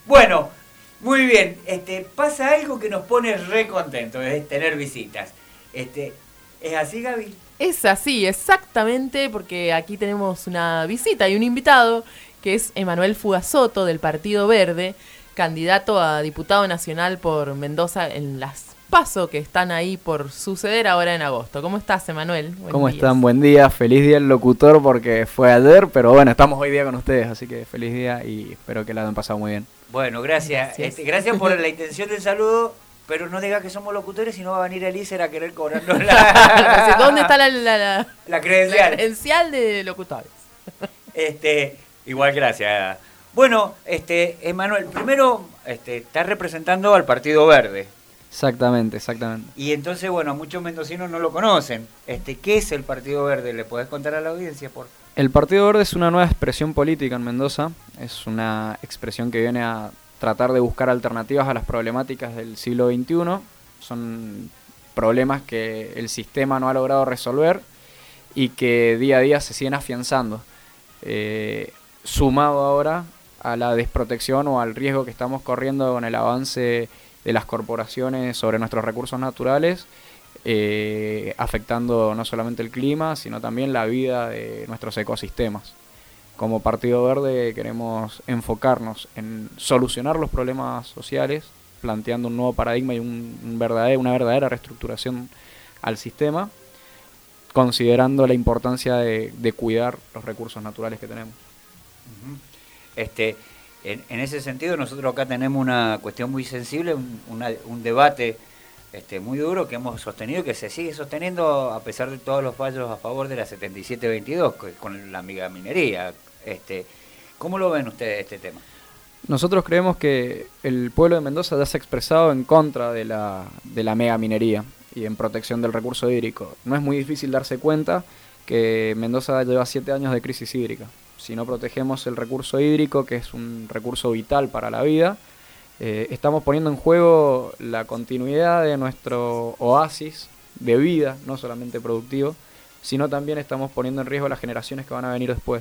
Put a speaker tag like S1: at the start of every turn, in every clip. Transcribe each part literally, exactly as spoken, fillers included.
S1: Bueno, muy bien. Este, pasa algo que nos pone re contentos, es tener visitas. Este, ¿es así, Gaby?
S2: Es así, exactamente, porque aquí tenemos una visita y un invitado, que es Emanuel Fugazzotto, del Partido Verde, candidato a diputado nacional por Mendoza en las PASO, que están ahí por suceder ahora en agosto. ¿Cómo estás, Emanuel? Buen
S3: ¿Cómo
S2: días.
S3: están? Buen día, feliz día el locutor porque fue ayer, pero bueno, estamos hoy día con ustedes, así que feliz día y espero que la hayan pasado muy bien.
S1: Bueno, gracias.
S2: Gracias,
S1: Este, gracias por la intención del saludo, pero no diga que somos locutores, si no va a venir Elícer a querer cobrarnos la,
S2: ¿Dónde está la, la, la,
S1: la credencial.
S2: la credencial de locutores?
S1: Este, igual, gracias. Bueno, este, Emanuel, primero este, estás representando al Partido Verde.
S3: Exactamente, exactamente.
S1: Y entonces, bueno, muchos mendocinos no lo conocen. Este, ¿qué es el Partido Verde? ¿Le podés contar a la audiencia, por favor?
S3: El Partido Verde es una nueva expresión política en Mendoza, es una expresión que viene a tratar de buscar alternativas a las problemáticas del siglo veintiuno. Son problemas que el sistema no ha logrado resolver y que día a día se siguen afianzando. Eh, sumado ahora a la desprotección o al riesgo que estamos corriendo con el avance de las corporaciones sobre nuestros recursos naturales, eh, afectando no solamente el clima, sino también la vida de nuestros ecosistemas. Como Partido Verde queremos enfocarnos en solucionar los problemas sociales, planteando un nuevo paradigma y un, un verdadero, una verdadera reestructuración al sistema, considerando la importancia de, de cuidar los recursos naturales que tenemos.
S1: Uh-huh. Este, en, en ese sentido, nosotros acá tenemos una cuestión muy sensible, un, una, un debate este, muy duro que hemos sostenido, que se sigue sosteniendo a pesar de todos los fallos a favor de la setenta y siete veintidós, con la megaminería. Este, ¿Cómo lo ven ustedes este tema?
S3: Nosotros creemos que el pueblo de Mendoza ya se ha expresado en contra de la, de la megaminería y en protección del recurso hídrico. No es muy difícil darse cuenta que Mendoza lleva siete años de crisis hídrica. Si no protegemos el recurso hídrico, que es un recurso vital para la vida, eh, estamos poniendo en juego la continuidad de nuestro oasis de vida, no solamente productivo, sino también estamos poniendo en riesgo las generaciones que van a venir después.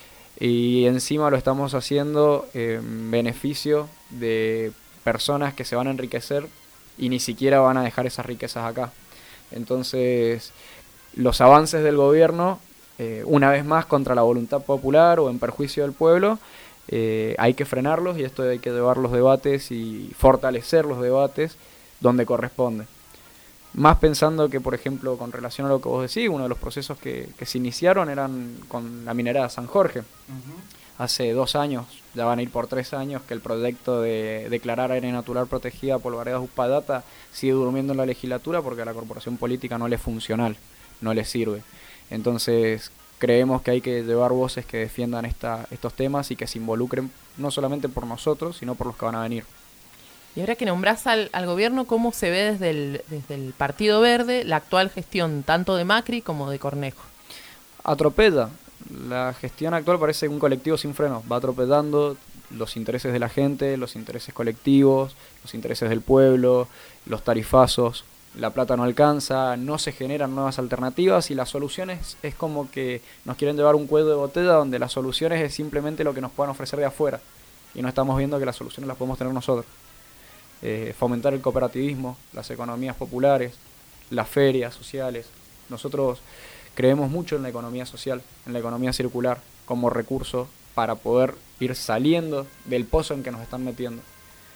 S3: Y encima lo estamos haciendo en beneficio de personas que se van a enriquecer y ni siquiera van a dejar esas riquezas acá. Entonces, los avances del gobierno, eh, una vez más contra la voluntad popular o en perjuicio del pueblo, eh, hay que frenarlos y esto hay que llevar los debates y fortalecer los debates donde corresponde. Más pensando que, por ejemplo, con relación a lo que vos decís, uno de los procesos que, que se iniciaron eran con la minera de San Jorge. Uh-huh. Hace dos años, ya van a ir por tres años, que el proyecto de declarar área natural protegida Polvaredas Uspallata sigue durmiendo en la legislatura porque a la corporación política no le es funcional, no le sirve. Entonces, creemos que hay que llevar voces que defiendan esta, estos temas y que se involucren no solamente por nosotros, sino por los que van a venir.
S2: Y ahora que nombrás al, al gobierno, ¿cómo se ve desde el, desde el Partido Verde la actual gestión tanto de Macri como de Cornejo?
S3: Atropella. La gestión actual parece un colectivo sin frenos. Va atropellando los intereses de la gente, los intereses colectivos, los intereses del pueblo, los tarifazos. La plata no alcanza, no se generan nuevas alternativas y las soluciones es como que nos quieren llevar un cuello de botella donde las soluciones es simplemente lo que nos puedan ofrecer de afuera. Y no estamos viendo que las soluciones las podemos tener nosotros. Eh, fomentar el cooperativismo, las economías populares, las ferias sociales. Nosotros creemos mucho en la economía social, en la economía circular, como recurso para poder ir saliendo del pozo en que nos están metiendo.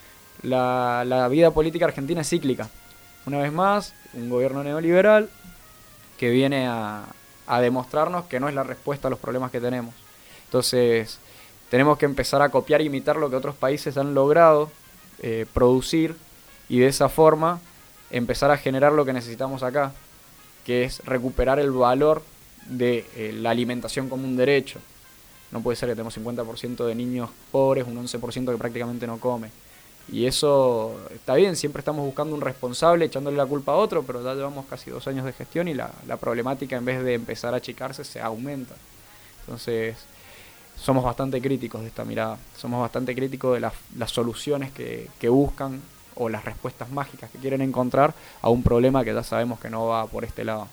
S3: La, la vida política argentina es cíclica. Una vez más, un gobierno neoliberal que viene a, a demostrarnos que no es la respuesta a los problemas que tenemos. Entonces, tenemos que empezar a copiar e imitar lo que otros países han logrado Eh, producir y de esa forma empezar a generar lo que necesitamos acá, que es recuperar el valor de eh, la alimentación como un derecho. No puede ser que tenemos cincuenta por ciento de niños pobres, un once por ciento que prácticamente no come. Y eso está bien, siempre estamos buscando un responsable, echándole la culpa a otro, pero ya llevamos casi dos años de gestión y la, la problemática en vez de empezar a achicarse se aumenta. Entonces, somos bastante críticos de esta mirada, somos bastante críticos de las, las soluciones que, que buscan o las respuestas mágicas que quieren encontrar a un problema que ya sabemos que no va por este lado.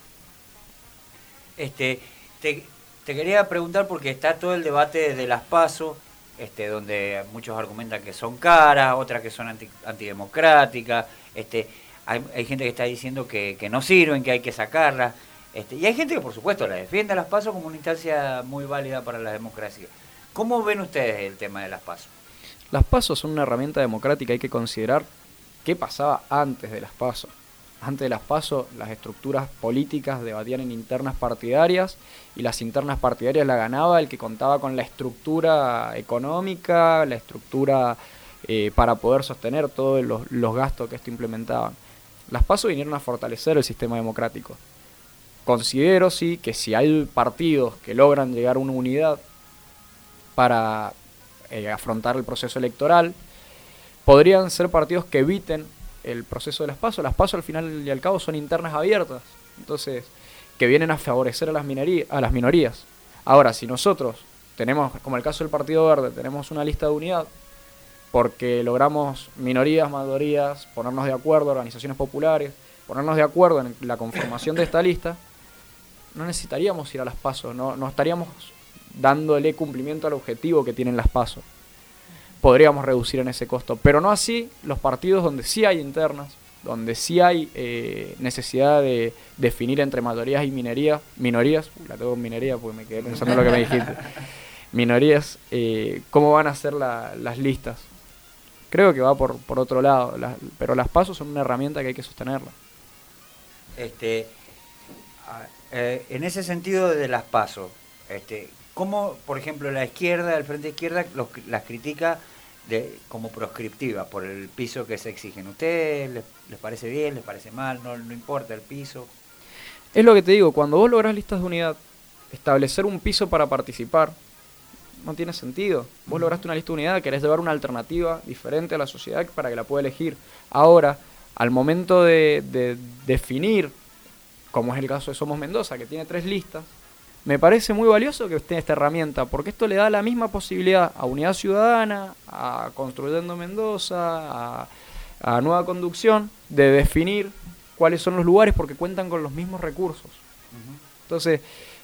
S1: Este, te, te quería preguntar porque está todo el debate de las PASO este, donde muchos argumentan que son caras, otras que son anti, antidemocráticas, este, hay, hay gente que está diciendo que, que no sirven, que hay que sacarlas, este, y hay gente que por supuesto la defiende a las PASO como una instancia muy válida para la democracia. ¿Cómo ven ustedes el tema de las PASO?
S3: Las PASO son una herramienta democrática, hay que considerar qué pasaba antes de las PASO. Antes de las PASO, las estructuras políticas debatían en internas partidarias y las internas partidarias la ganaba el que contaba con la estructura económica, la estructura eh, para poder sostener todos los, los gastos que esto implementaban. Las PASO vinieron a fortalecer el sistema democrático. Considero, sí, que si hay partidos que logran llegar a una unidad para eh, afrontar el proceso electoral, podrían ser partidos que eviten el proceso de las PASO. Las PASO al final y al cabo son internas abiertas, entonces que vienen a favorecer a las minorías, a las minorías. Ahora, si nosotros tenemos, como el caso del Partido Verde, tenemos una lista de unidad porque logramos minorías, mayorías, ponernos de acuerdo, organizaciones populares, ponernos de acuerdo en la conformación de esta lista, no necesitaríamos ir a las PASO, no, no estaríamos dándole cumplimiento al objetivo que tienen las PASO. Podríamos reducir en ese costo, pero no así los partidos donde sí hay internas, donde sí hay eh, necesidad de definir entre mayorías y minorías, minorías, uh, la tengo en minoría porque me quedé pensando en lo que me dijiste, minorías, eh, cómo van a ser la, las listas. Creo que va por, por otro lado, las, pero las PASO son una herramienta que hay que sostenerla.
S1: Este, eh, en ese sentido de las PASO, este, ¿cómo, por ejemplo, la izquierda, el Frente Izquierda, los, las critica de como proscriptiva por el piso que se exigen? ¿Ustedes les, les parece bien, les parece mal, no, no importa el piso?
S3: Es lo que te digo, cuando vos lográs listas de unidad, establecer un piso para participar no tiene sentido. Vos lograste una lista de unidad, querés llevar una alternativa diferente a la sociedad para que la pueda elegir. Ahora, al momento de, de definir, como es el caso de Somos Mendoza, que tiene tres listas, me parece muy valioso que esté esta herramienta, porque esto le da la misma posibilidad a Unidad Ciudadana, a Construyendo Mendoza, a, a Nueva Conducción, de definir cuáles son los lugares porque cuentan con los mismos recursos. Uh-huh. Entonces,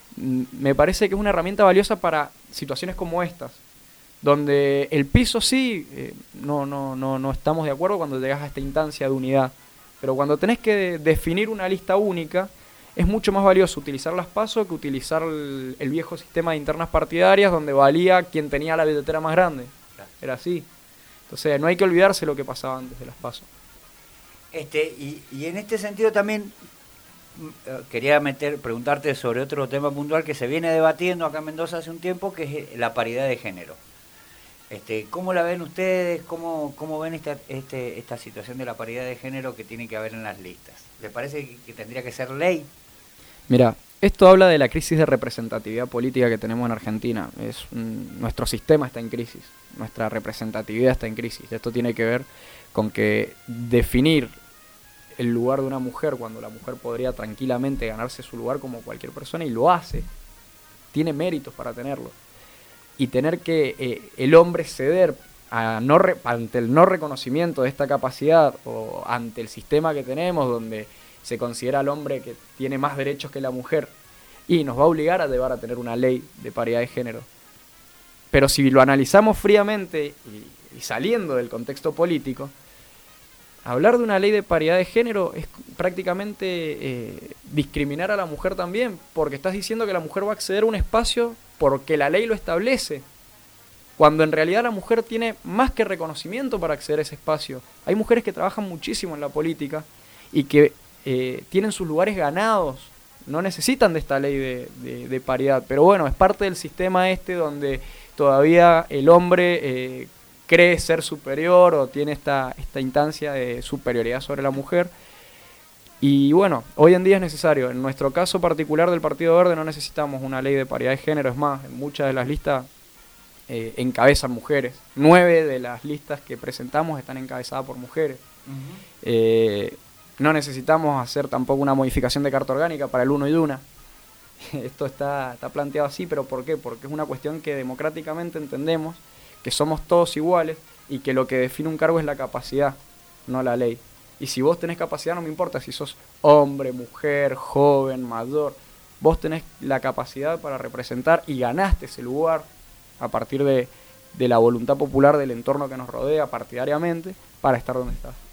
S3: me parece que es una herramienta valiosa para situaciones como estas, donde el piso sí, eh, no, no, no, no estamos de acuerdo cuando llegas a esta instancia de unidad, pero cuando tenés que definir una lista única, es mucho más valioso utilizar las PASO que utilizar el, el viejo sistema de internas partidarias donde valía quien tenía la billetera más grande. Era así. Entonces no hay que olvidarse lo que pasaba antes de las PASO.
S1: Este, y, y en este sentido también quería meter, preguntarte sobre otro tema puntual que se viene debatiendo acá en Mendoza hace un tiempo, que es la paridad de género. Este, ¿Cómo la ven ustedes? ¿Cómo, cómo ven esta, este, esta situación de la paridad de género que tiene que haber en las listas? ¿Les parece que, que tendría que ser ley?
S3: Mira, esto habla de la crisis de representatividad política que tenemos en Argentina. Es un, nuestro sistema está en crisis, nuestra representatividad está en crisis. Esto tiene que ver con que definir el lugar de una mujer cuando la mujer podría tranquilamente ganarse su lugar como cualquier persona, y lo hace, tiene méritos para tenerlo. Y tener que eh, el hombre ceder a no re, ante el no reconocimiento de esta capacidad o ante el sistema que tenemos donde se considera al hombre que tiene más derechos que la mujer y nos va a obligar a llevar a tener una ley de paridad de género. Pero si lo analizamos fríamente y, y saliendo del contexto político, hablar de una ley de paridad de género es prácticamente eh, discriminar a la mujer también, porque estás diciendo que la mujer va a acceder a un espacio porque la ley lo establece, cuando en realidad la mujer tiene más que reconocimiento para acceder a ese espacio. Hay mujeres que trabajan muchísimo en la política y que eh, tienen sus lugares ganados, no necesitan de esta ley de, de, de paridad, pero bueno, es parte del sistema este donde todavía el hombre eh, cree ser superior o tiene esta, esta instancia de superioridad sobre la mujer. Y bueno, hoy en día es necesario. En nuestro caso particular del Partido Verde no necesitamos una ley de paridad de género. Es más, en muchas de las listas eh, encabezan mujeres. Nueve de las listas que presentamos están encabezadas por mujeres. Uh-huh. Eh, no necesitamos hacer tampoco una modificación de carta orgánica para el uno y una. Esto está, está planteado así, pero ¿por qué? Porque es una cuestión que democráticamente entendemos que somos todos iguales y que lo que define un cargo es la capacidad, no la ley. Y si vos tenés capacidad, no me importa si sos hombre, mujer, joven, mayor, vos tenés la capacidad para representar y ganaste ese lugar a partir de de la voluntad popular del entorno que nos rodea partidariamente para estar donde está.